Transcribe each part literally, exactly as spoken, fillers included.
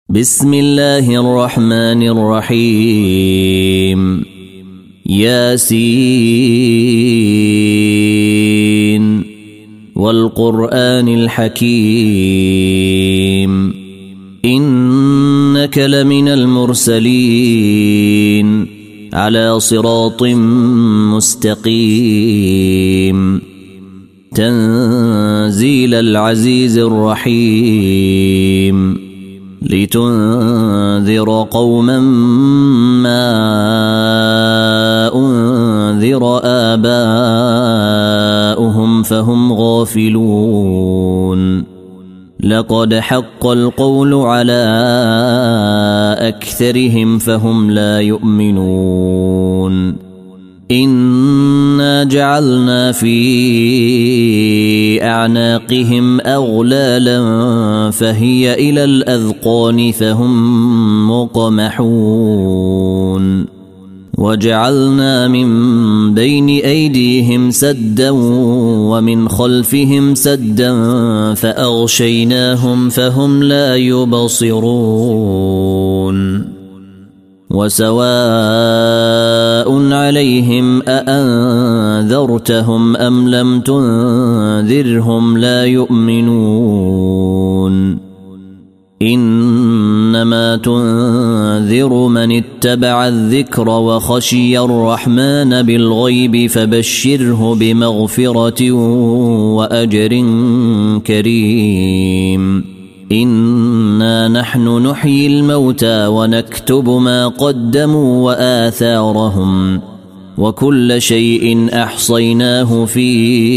بسم الله الرحمن الرحيم. ياسين والقرآن الحكيم إنك لمن المرسلين على صراط مستقيم تنزيل العزيز الرحيم لتنذر قوما ما أنذر آباؤهم فهم غافلون. لقد حق القول على أكثرهم فهم لا يؤمنون. إنا جعلنا في أعناقهم أغلالا فهي إلى الأذقان فهم مقمحون. وجعلنا من بين أيديهم سدا ومن خلفهم سدا فأغشيناهم فهم لا يبصرون. وسواء عليهم أأنذرتهم أم لم تنذرهم لا يؤمنون. إنما تنذر من اتبع الذكر وخشي الرحمن بالغيب فبشره بمغفرة وأجر كريم. إنا نحن نحيي الموتى ونكتب ما قدموا وآثارهم وكل شيء أحصيناه في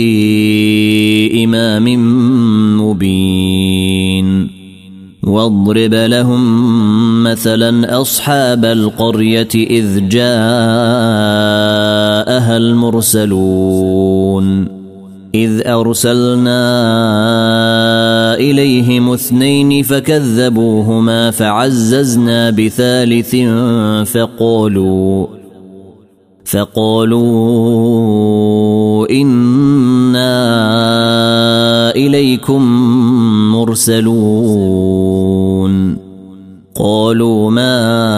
إمام مبين. واضرب لهم مثلا أصحاب القرية إذ جاءها المرسلون إذ أرسلنا إليهم اثنين فكذبوهما فعززنا بثالث فقالوا فقالوا إنا إليكم مرسلون. قالوا ما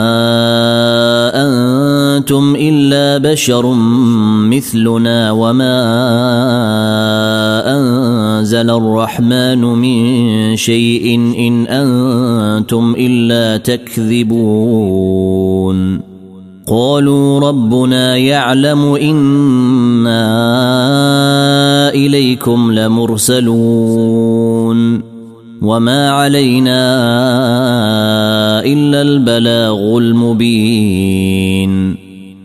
أنتم إلا بشر مثلنا وما أنزل الرحمن من شيء إن أنتم إلا تكذبون. قالوا ربنا يعلم إنا إليكم لمرسلون وما علينا إلا البلاغ المبين.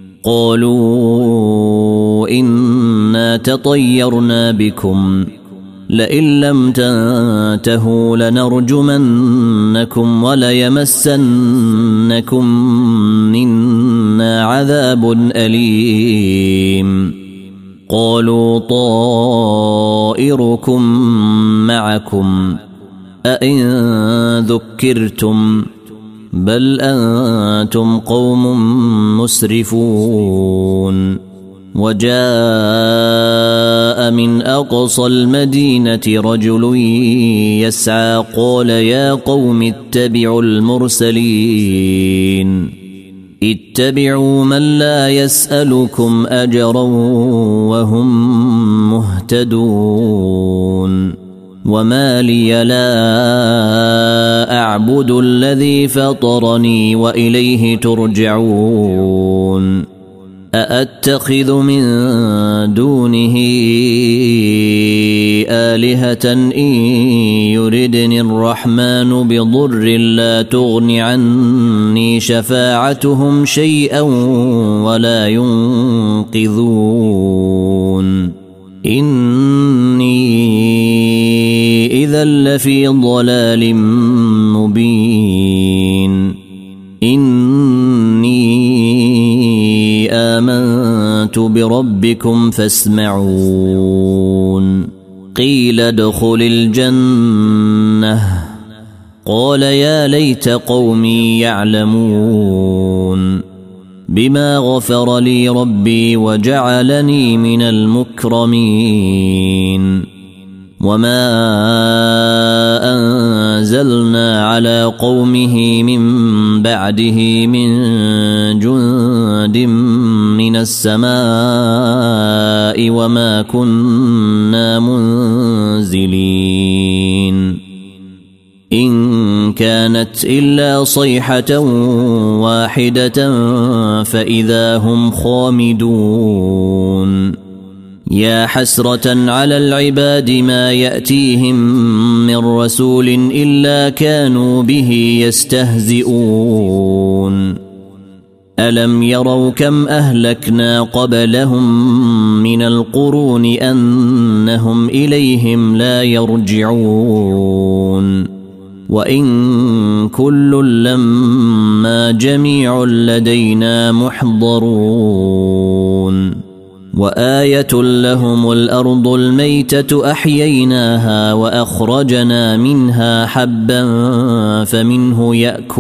قالوا إنا تطيرنا بكم لئن لم تنتهوا لنرجمنكم وليمسنكم منا عذاب أليم. قالوا طائركم معكم أئن ذكرتم بل أنتم قوم مسرفون. وجاء من أقصى المدينة رجل يسعى قال يا قوم اتبعوا المرسلين اتبعوا من لا يسألكم أجرا وهم مهتدون. وما لي لا أعبد الذي فطرني وإليه ترجعون. أأتخذ من دونه آلهة إن يردني الرحمن بضر لا تغن عني شفاعتهم شيئا ولا ينقذون. إني إذا لفي ضلال مبين. إني آمنت بربكم فاسمعون. قيل ادخل الجنة قال يا ليت قومي يعلمون بما غفر لي ربي وجعلني من المكرمين. وما أنزلنا على قومه من بعده من جند من السماء وما كنا منزلين إن كانت إلا صيحة واحدة فإذا هم خامدون يا حسرة على العباد ما يأتيهم من رسول إلا كانوا به يستهزئون ألم يروا كم أهلكنا قبلهم من القرون أنهم إليهم لا يرجعون وإن كل لما جميع لدينا محضرون وآية لهم الأرض الميتة أحييناها وأخرجنا منها حبا فمنه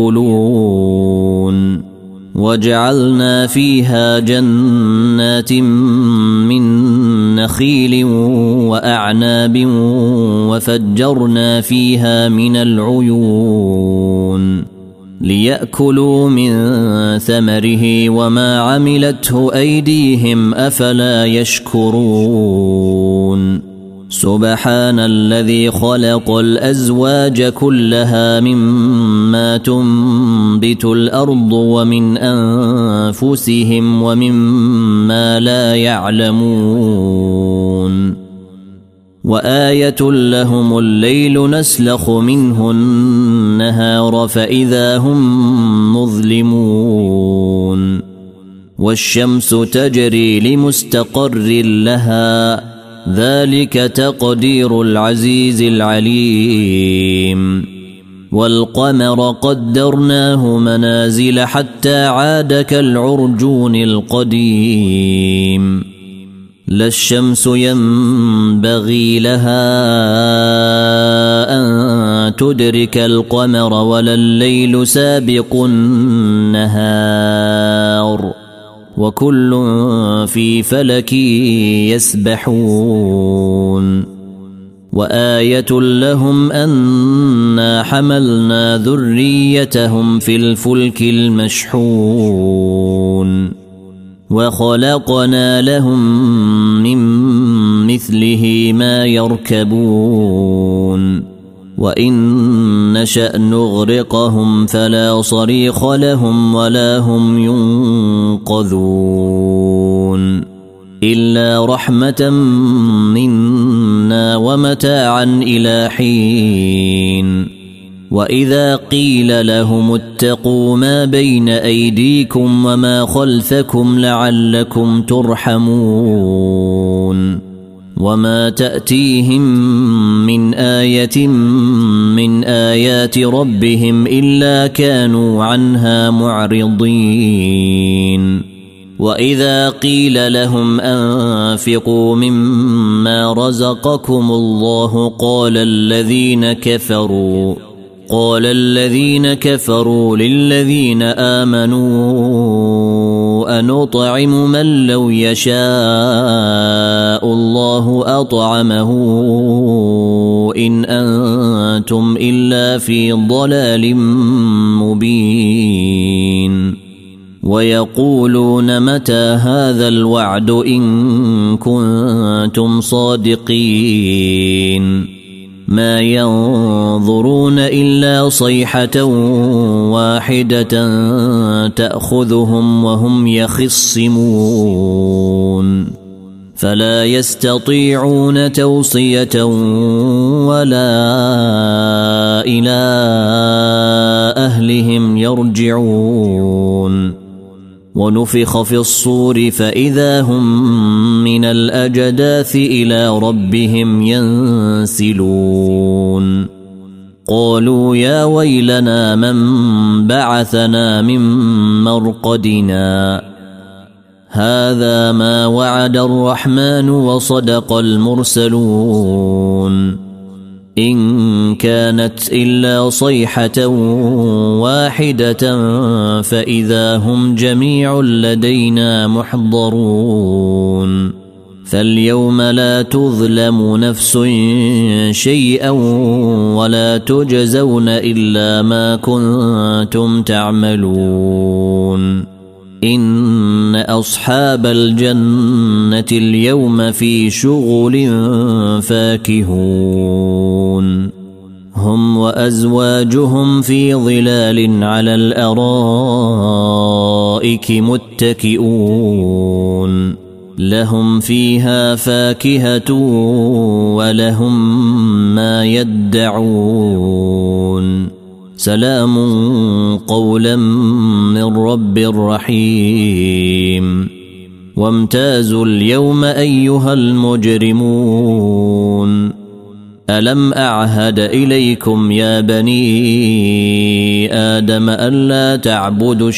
يأكلون وجعلنا فيها جنات من نخيل وأعناب وفجرنا فيها من العيون ليأكلوا من ثمره وما عملته أيديهم أفلا يشكرون سبحان الذي خلق الأزواج كلها مما تنبت الأرض ومن أنفسهم ومما لا يعلمون وآية لهم الليل نسلخ منه النهار فإذا هم مظلمون والشمس تجري لمستقر لها ذلك تقدير العزيز العليم والقمر قدرناه منازل حتى عاد كالعرجون القديم لا الشمس ينبغي لها أن تدرك القمر ولا الليل سابق النهار وكل في فلك يسبحون وآية لهم أنا حملنا ذريتهم في الفلك المشحون وخلقنا لهم من مثله ما يركبون وإن نشأ نغرقهم فلا صريخ لهم ولا هم ينقذون إلا رحمة منا ومتاعا إلى حين وإذا قيل لهم اتقوا ما بين أيديكم وما خلفكم لعلكم ترحمون وما تأتيهم من آية من آيات ربهم إلا كانوا عنها معرضين وإذا قيل لهم أنفقوا مما رزقكم الله قال الذين كفروا قال الذين كفروا للذين آمنوا أنطعم من لو يشاء الله أطعمه إن أنتم إلا في ضلال مبين ويقولون متى هذا الوعد إن كنتم صادقين ما ينظرون إلا صيحة واحدة تأخذهم وهم يخصمون فلا يستطيعون توصية ولا إلى أهلهم يرجعون ونفخ في الصور فإذا هم من الأجداث إلى ربهم ينسلون قالوا يا ويلنا من بعثنا من مرقدنا هذا ما وعد الرحمن وصدق المرسلون إن كانت إلا صيحة واحدة فإذا هم جميع لدينا محضرون فاليوم لا تظلم نفس شيئا ولا تجزون إلا ما كنتم تعملون إن أصحاب الجنة اليوم في شغل فاكهون هم وأزواجهم في ظلال على الأرائك متكئون لهم فيها فاكهة ولهم ما يدعون سلام قولا من رب رحيم وامتازوا اليوم أيها المجرمون ألم أعهد إليكم يا بني آدم ألا تعبدوا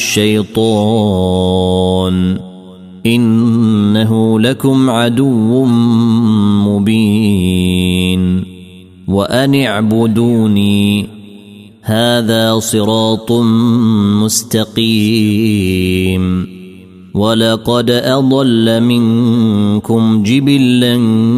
الشيطان إنه لكم عدو مبين وأن اعبدوني هذا صراط مستقيم ولقد أضل منكم جبلا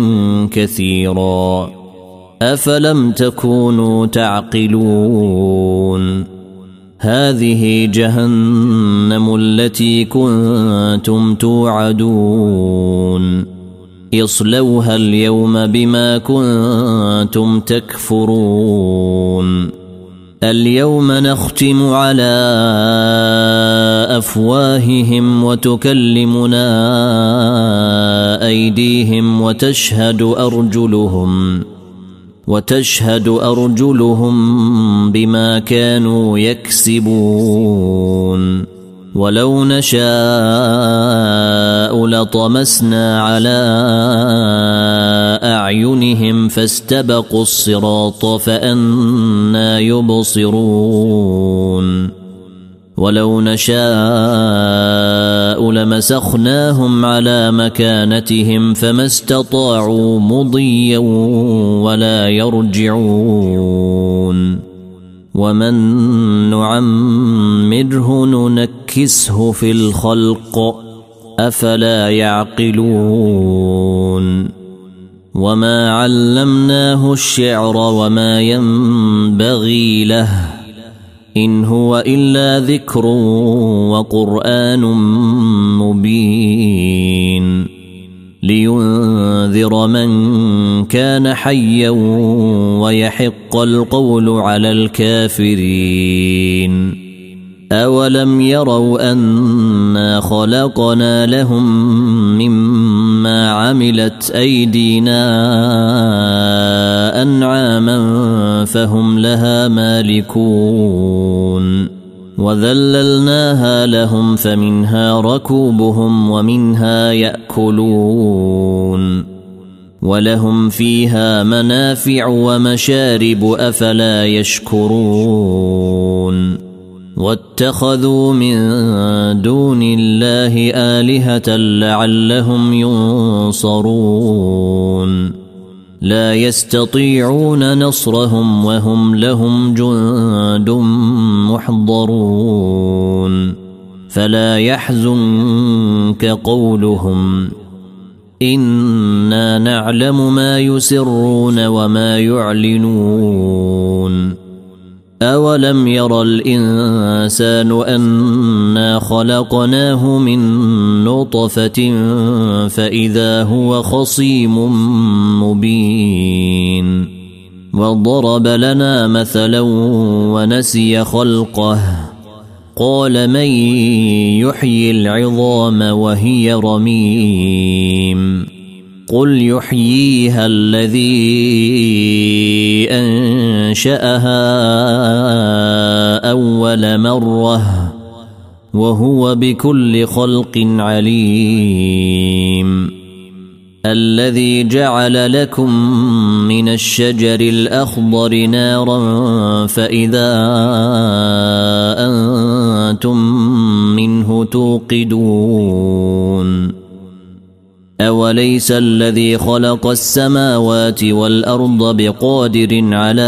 كثيرا أفلم تكونوا تعقلون هذه جهنم التي كنتم توعدون اصلوها اليوم بما كنتم تكفرون اليوم نختم على أفواههم وتكلمنا أيديهم وتشهد أرجلهم وتشهد أرجلهم بما كانوا يكسبون ولو نشاء لطمسنا على أعينهم فاستبقوا الصراط فأنى يبصرون ولو نشاء لمسخناهم على مكانتهم فما استطاعوا مضيا ولا يرجعون ومن نعمره ننكسه في الخلق أفلا يعقلون وما علمناه الشعر وما ينبغي له إن هو إلا ذكر وقرآن مبين لينذر من كان حيا ويحق القول على الكافرين أولم يروا أنا خلقنا لهم مما عملت أيدينا أنعاما فهم لها مالكون وذللناها لهم فمنها ركوبهم ومنها يأكلون ولهم فيها منافع ومشارب أفلا يشكرون واتخذوا من دون الله آلهة لعلهم ينصرون لا يستطيعون نصرهم وهم لهم جند محضرون فلا يحزنك قولهم إنا نعلم ما يسرون وما يعلنون أولم ير الإنسان أنا خلقناه من نطفة فإذا هو خصيم مبين وضرب لنا مثلا ونسي خلقه قال من يحيي العظام وهي رميم قل يحييها الذي أنشأها أول مرة وهو بكل خلق عليم الذي جعل لكم من الشجر الأخضر نارا فإذا أنتم منه توقدون أوليس الذي خلق السماوات والأرض بقادر على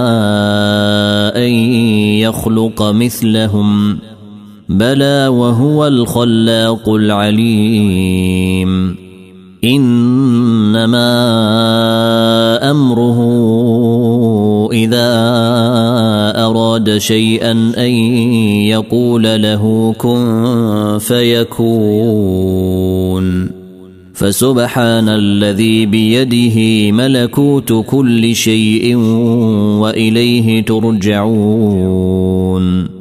أن يخلق مثلهم بلى وهو الخلاق العليم إنما أمره إذا أراد شيئا أن يقول له كن فيكون فسبحان الذي بيده ملكوت كل شيء وإليه ترجعون